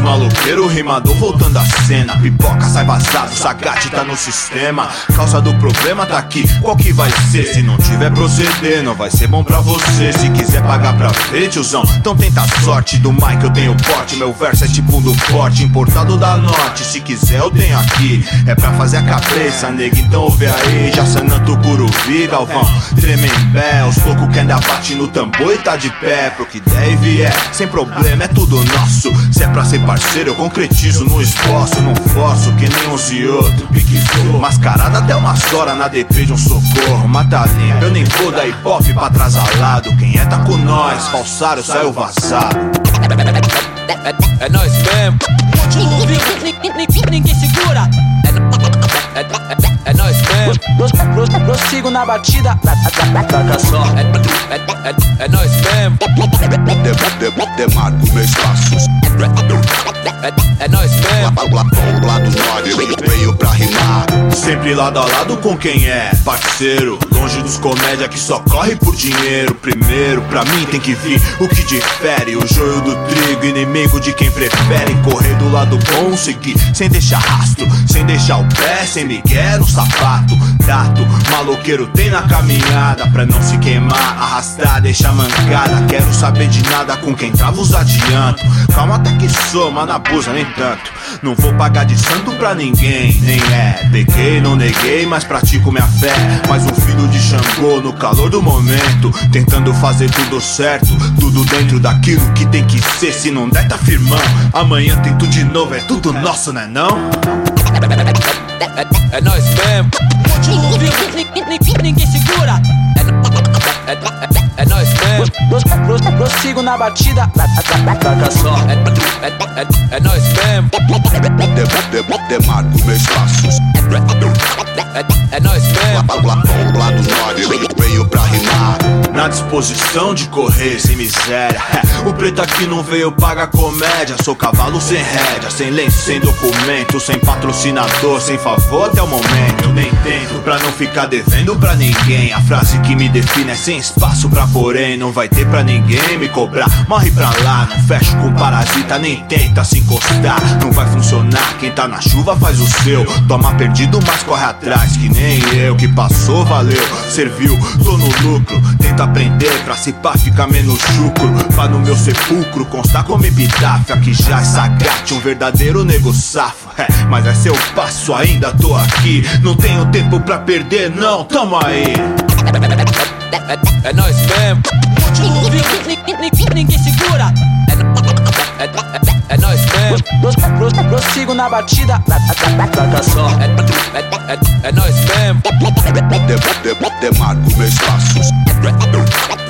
maloqueiro, rimador voltando à cena. Pipoca sai vazado, Sagate tá no sistema. Causa do problema tá aqui, qual que vai ser? Se não tiver proceder, não vai ser bom pra você. Se quiser pagar pra ver, tiozão, então tenta a sorte. Do Mike eu tenho porte, meu verso é tipo do forte, importado da norte. Se quiser eu tenho aqui, é pra fazer a cabeça, nega, então ouve aí. Já sanando Curuvi, Galvão, Tremembé, os poucos que ainda bate no tambor e tá de pé. Pro que der e vier, sem problema, é tudo nosso. Se é pra ser parceiro eu concretizo, não esforço, não forço que nem uns e outro. Piquizou, mascarada até umas horas na DP de um socorro. Mata limpo, eu nem vou dar hip hop pra atrasalado. Quem é tá com nós, falsário saiu vazado. É nóis mesmo. Ninguém segura. É nóis mesmo. Prossigo na batida. Taca só. É nóis mesmo. Demarco meus passos. É nóis mesmo. Lá do norte, veio pra rimar. Sempre lado a lado com quem é parceiro. Longe dos comédia que só corre por dinheiro. Primeiro, pra mim tem que vir o que difere. O joio do trigo, inimigo de quem prefere correr do lado bom, seguir sem deixar rastro, sem deixar o pé, sem migué no sapato. Tato, maloqueiro tem na caminhada, pra não se queimar, arrastar, deixar mancada. Quero saber de nada, com quem trava os adianto. Calma até que sou, mas não abusa nem tanto. Não vou pagar de santo pra ninguém, nem é. Peguei, não neguei, mas pratico minha fé. Mais um filho de Xangô no calor do momento, tentando fazer tudo certo, tudo dentro daquilo que tem que ser. Se não der, tá firmão. Amanhã tento de novo, é tudo nosso, né não? É nóis mesmo. Ninguém segura. É nóis mesmo. Prossigo na batida. Taca só. É nóis mesmo. Demarco meus passos. É nóis mesmo. Lá do norte, veio pra rimar. Na disposição de correr sem miséria. O preto aqui não veio pagar comédia. Sou cavalo sem rédea, sem lenço, sem documento, sem patrocinador, sem favor até o momento. Nem tempo pra não ficar devendo pra ninguém. A frase que me define é sem espaço pra porém. Não vai ter pra ninguém me cobrar. Morre pra lá, não fecho com parasita, nem tenta se encostar. Não vai funcionar, quem tá na chuva faz o seu. Toma perdido, mas corre atrás, que nem eu. Que passou, valeu, serviu, tô no lucro. Tenta aprender pra se pá ficar menos chucro. Pra no meu sepulcro constar como epitáfio. Aqui já é Sagate, um verdadeiro nego safo. Mas é seu passo, ainda tô aqui. Não tenho tempo pra perder, não, tamo aí. É nóis mesmo. Ninguém segura. É nóis mesmo. Prossigo na batida. Taca só. É nóis mesmo. Demarco meus passos.